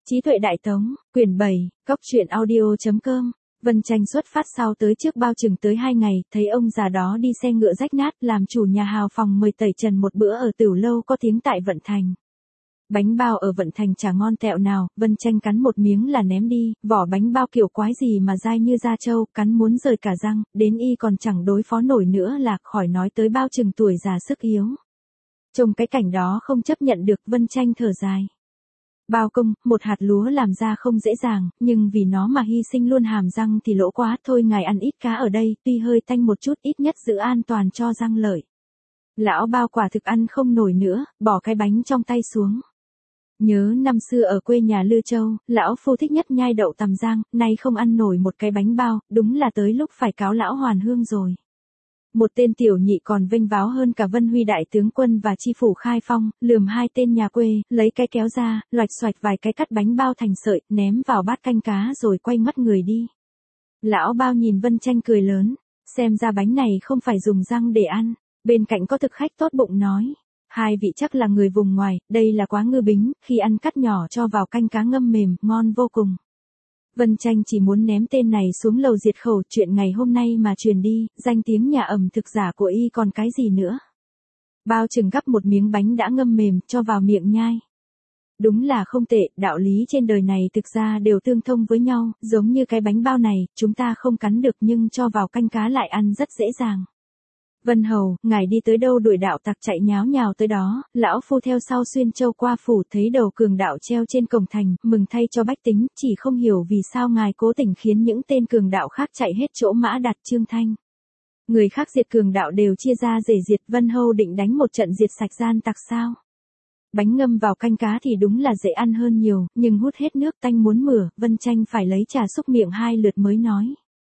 Trí tuệ Đại Tống, quyển 7, góc truyện audio.com. Vân Tranh xuất phát sau tới trước bao chừng tới 2 ngày, thấy ông già đó đi xe ngựa rách nát, làm chủ nhà hào phòng mời tẩy trần một bữa ở Tửu Lâu có tiếng tại Vận Thành. Bánh bao ở Vận Thành chả ngon tẹo nào, Vân Tranh cắn một miếng là ném đi, vỏ bánh bao kiểu quái gì mà dai như da trâu, cắn muốn rời cả răng, đến y còn chẳng đối phó nổi nữa là khỏi nói tới bao chừng tuổi già sức yếu. Trông cái cảnh đó không chấp nhận được, Vân Tranh thở dài. Bao công, một hạt lúa làm ra không dễ dàng, nhưng vì nó mà hy sinh luôn hàm răng thì lỗ quá, thôi ngài ăn ít cá ở đây, tuy hơi tanh một chút ít nhất giữ an toàn cho răng lợi. Lão Bao quả thực ăn không nổi nữa, bỏ cái bánh trong tay xuống. Nhớ năm xưa ở quê nhà Lư Châu, lão phu thích nhất nhai đậu tằm rang, nay không ăn nổi một cái bánh bao, đúng là tới lúc phải cáo lão hoàn hương rồi. Một tên tiểu nhị còn vênh váo hơn cả Vân Huy đại tướng quân và chi phủ Khai Phong, lườm hai tên nhà quê, lấy cái kéo ra, loạch xoạch vài cái cắt bánh bao thành sợi, ném vào bát canh cá rồi quay mắt người đi. Lão Bao nhìn Vân Tranh cười lớn, xem ra bánh này không phải dùng răng để ăn. Bên cạnh có thực khách tốt bụng nói, hai vị chắc là người vùng ngoài, đây là quá ngư bính, khi ăn cắt nhỏ cho vào canh cá ngâm mềm, ngon vô cùng. Vân Tranh chỉ muốn ném tên này xuống lầu diệt khẩu, chuyện ngày hôm nay mà truyền đi, danh tiếng nhà ẩm thực giả của y còn cái gì nữa. Bao chừng gắp một miếng bánh đã ngâm mềm, cho vào miệng nhai. Đúng là không tệ, đạo lý trên đời này thực ra đều tương thông với nhau, giống như cái bánh bao này, chúng ta không cắn được nhưng cho vào canh cá lại ăn rất dễ dàng. Vân Hầu, ngài đi tới đâu đuổi đạo tặc chạy nháo nhào tới đó, lão phu theo sau xuyên châu qua phủ thấy đầu cường đạo treo trên cổng thành, mừng thay cho bách tính, chỉ không hiểu vì sao ngài cố tình khiến những tên cường đạo khác chạy hết chỗ Mã Đạt Trương Thanh. Người khác diệt cường đạo đều chia ra rể diệt, Vân Hầu định đánh một trận diệt sạch gian tặc sao? Bánh ngâm vào canh cá thì đúng là dễ ăn hơn nhiều, nhưng hút hết nước tanh muốn mửa, Vân Tranh phải lấy trà xúc miệng 2 lượt mới nói.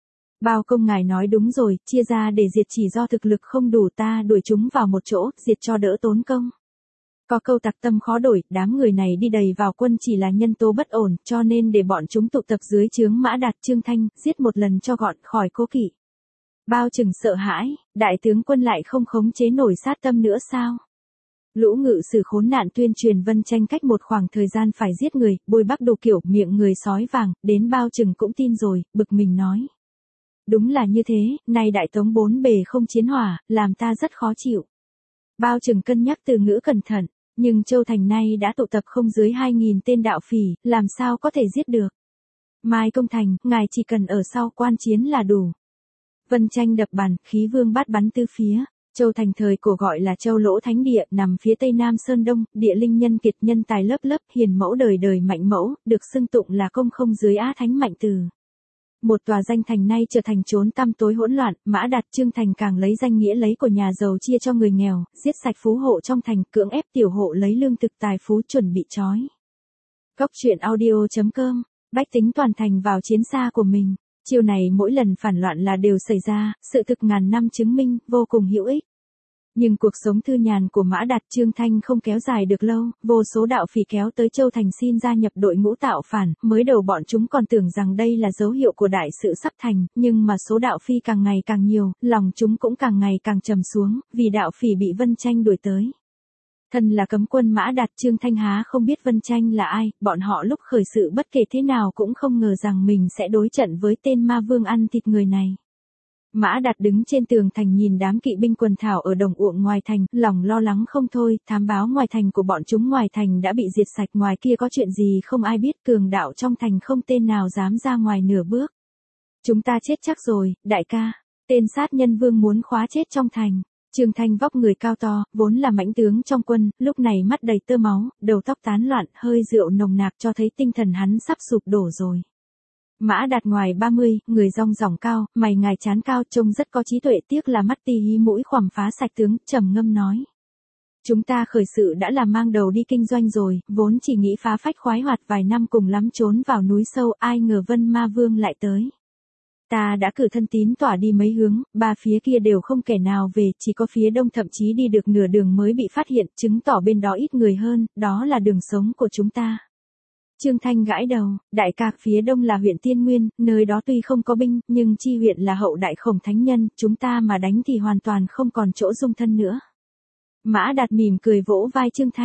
Bao công ngài nói đúng rồi, chia ra để diệt chỉ do thực lực không đủ, ta đuổi chúng vào một chỗ, diệt cho đỡ tốn công. Có câu tặc tâm khó đổi, đám người này đi đầy vào quân chỉ là nhân tố bất ổn, cho nên để bọn chúng tụ tập dưới trướng Mã Đạt Trương Thanh, giết một lần cho gọn, khỏi cố kỵ. Bao chừng sợ hãi, đại tướng quân lại không khống chế nổi sát tâm nữa sao? Lũ ngự sử khốn nạn tuyên truyền Vân Tranh cách một khoảng thời gian phải giết người, bôi bắc đồ kiểu, miệng người sói vàng, đến bao chừng cũng tin rồi, bực mình nói. Đúng là như thế, nay đại tống 4 bề không chiến hỏa, làm ta rất khó chịu. Bao chừng cân nhắc từ ngữ cẩn thận, nhưng Châu Thành nay đã tụ tập không dưới 2.000 tên đạo phỉ, làm sao có thể giết được. Mai công thành, ngài chỉ cần ở sau quan chiến là đủ. Vân Tranh đập bàn, khí vương bát bắn tứ phía. Châu Thành thời cổ gọi là Châu Lỗ Thánh Địa, nằm phía tây nam Sơn Đông, địa linh nhân kiệt, nhân tài lớp lớp, hiền mẫu đời đời mạnh mẫu, được xưng tụng là công không dưới Á Thánh Mạnh Từ. Một tòa danh thành nay trở thành chốn tăm tối hỗn loạn, Mã Đạt Trương Thành càng lấy danh nghĩa lấy của nhà giàu chia cho người nghèo, giết sạch phú hộ trong thành, cưỡng ép tiểu hộ lấy lương thực tài phú chuẩn bị trói. Góc truyện audio.com, bách tính toàn thành vào chiến xa của mình. Chiều này mỗi lần phản loạn là đều xảy ra, sự thực ngàn năm chứng minh, vô cùng hữu ích. Nhưng cuộc sống thư nhàn của Mã Đạt Trương Thanh không kéo dài được lâu, vô số đạo phỉ kéo tới Châu Thành xin gia nhập đội ngũ tạo phản, mới đầu bọn chúng còn tưởng rằng đây là dấu hiệu của đại sự sắp thành, nhưng mà số đạo phi càng ngày càng nhiều, lòng chúng cũng càng ngày càng trầm xuống, vì đạo phỉ bị Vân Tranh đuổi tới. Thân là cấm quân Mã Đạt Trương Thanh há không biết Vân Tranh là ai, bọn họ lúc khởi sự bất kể thế nào cũng không ngờ rằng mình sẽ đối trận với tên ma vương ăn thịt người này. Mã Đạt đứng trên tường thành nhìn đám kỵ binh quần thảo ở đồng ruộng ngoài thành, lòng lo lắng không thôi, thám báo ngoài thành của bọn chúng ngoài thành đã bị diệt sạch, ngoài kia có chuyện gì không ai biết, cường đạo trong thành không tên nào dám ra ngoài nửa bước. Chúng ta chết chắc rồi, đại ca, tên sát nhân vương muốn khóa chết trong thành. Trương Thanh vóc người cao to, vốn là mãnh tướng trong quân, lúc này mắt đầy tơ máu, đầu tóc tán loạn, hơi rượu nồng nặc cho thấy tinh thần hắn sắp sụp đổ rồi. Mã Đạt ngoài 30, người rong ròng cao, mày ngài trán cao, trông rất có trí tuệ, tiếc là mắt tí hí mũi khoằm phá sạch tướng, trầm ngâm nói. Chúng ta khởi sự đã là mang đầu đi kinh doanh rồi, vốn chỉ nghĩ phá phách khoái hoạt vài năm cùng lắm trốn vào núi sâu, ai ngờ Vân Ma Vương lại tới. Ta đã cử thân tín tỏa đi mấy hướng, 3 phía kia đều không kẻ nào về, chỉ có phía đông thậm chí đi được nửa đường mới bị phát hiện, chứng tỏ bên đó ít người hơn, đó là đường sống của chúng ta. Trương Thanh gãi đầu, đại ca, phía đông là huyện Tiên Nguyên, nơi đó tuy không có binh, nhưng chi huyện là hậu đại khổng thánh nhân, chúng ta mà đánh thì hoàn toàn không còn chỗ dung thân nữa. Mã Đạt mỉm cười vỗ vai Trương Thanh,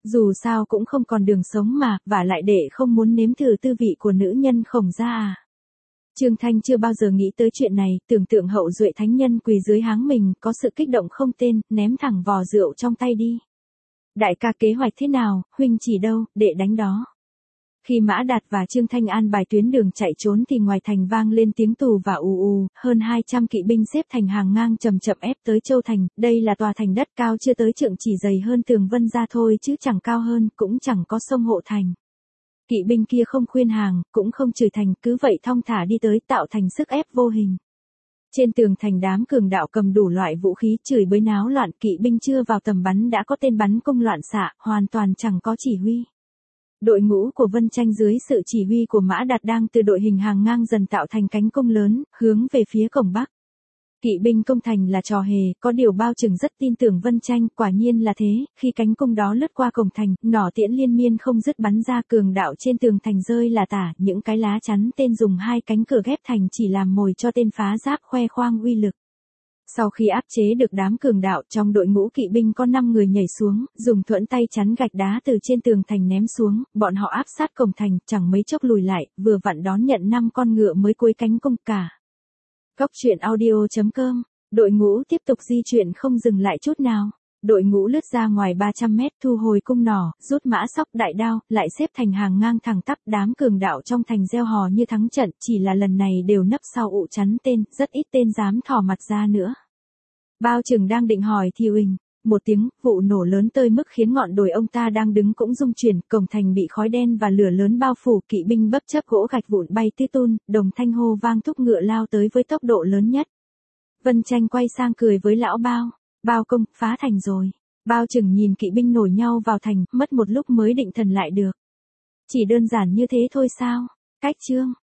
Dù sao cũng không còn đường sống mà, và lại đệ không muốn nếm thử tư vị của nữ nhân Khổng gia à. Trương Thanh chưa bao giờ nghĩ tới chuyện này, tưởng tượng hậu duệ thánh nhân quỳ dưới háng mình, có sự kích động không tên, ném thẳng vò rượu trong tay đi. Đại ca kế hoạch thế nào, huynh chỉ đâu, đệ đánh đó. Khi Mã Đạt và Trương Thanh an bài tuyến đường chạy trốn thì ngoài thành vang lên tiếng tù và ù ù, hơn 200 kỵ binh xếp thành hàng ngang chậm chậm ép tới Châu Thành, đây là tòa thành đất cao chưa tới trượng chỉ dày hơn tường Vân gia thôi chứ chẳng cao hơn, cũng chẳng có sông hộ thành. Kỵ binh kia không khuyên hàng, cũng không chửi thành, cứ vậy thong thả đi tới tạo thành sức ép vô hình. Trên tường thành đám cường đạo cầm đủ loại vũ khí chửi bới náo loạn, kỵ binh chưa vào tầm bắn đã có tên bắn cung loạn xạ, hoàn toàn chẳng có chỉ huy. Đội ngũ của Vân Tranh dưới sự chỉ huy của Mã Đạt đang từ đội hình hàng ngang dần tạo thành cánh cung lớn, hướng về phía cổng Bắc. Kỵ binh công thành là trò hề, có điều bao trừng rất tin tưởng Vân Tranh, quả nhiên là thế, khi cánh cung đó lướt qua cổng thành, nỏ tiễn liên miên không dứt bắn ra, cường đạo trên tường thành rơi là tả, những cái lá chắn tên dùng hai cánh cửa ghép thành chỉ làm mồi cho tên phá giáp khoe khoang uy lực. Sau khi áp chế được đám cường đạo, trong đội ngũ kỵ binh có 5 người nhảy xuống, dùng thuẫn tay chắn gạch đá từ trên tường thành ném xuống, bọn họ áp sát cổng thành, chẳng mấy chốc lùi lại, vừa vặn đón nhận 5 con ngựa mới cuối cánh cung cả. Góc truyện audio.com, đội ngũ tiếp tục di chuyển không dừng lại chút nào. Đội ngũ lướt ra ngoài 300 mét, thu hồi cung nỏ, rút mã sóc đại đao, lại xếp thành hàng ngang thẳng tắp, đám cường đạo trong thành reo hò như thắng trận, chỉ là lần này đều nấp sau ụ chắn tên, rất ít tên dám thò mặt ra nữa. Bao Trừng đang định hỏi thì uỳnh, một tiếng, vụ nổ lớn tới mức khiến ngọn đồi ông ta đang đứng cũng rung chuyển, cổng thành bị khói đen và lửa lớn bao phủ, kỵ binh bấp chấp gỗ gạch vụn bay tứ tung, đồng thanh hô vang thúc ngựa lao tới với tốc độ lớn nhất. Vân Tranh quay sang cười với lão Bao, Bao công, phá thành rồi. Bao Trừng nhìn kỵ binh nổi nhau vào thành, mất một lúc mới định thần lại được. Chỉ đơn giản như thế thôi sao? Cách chương.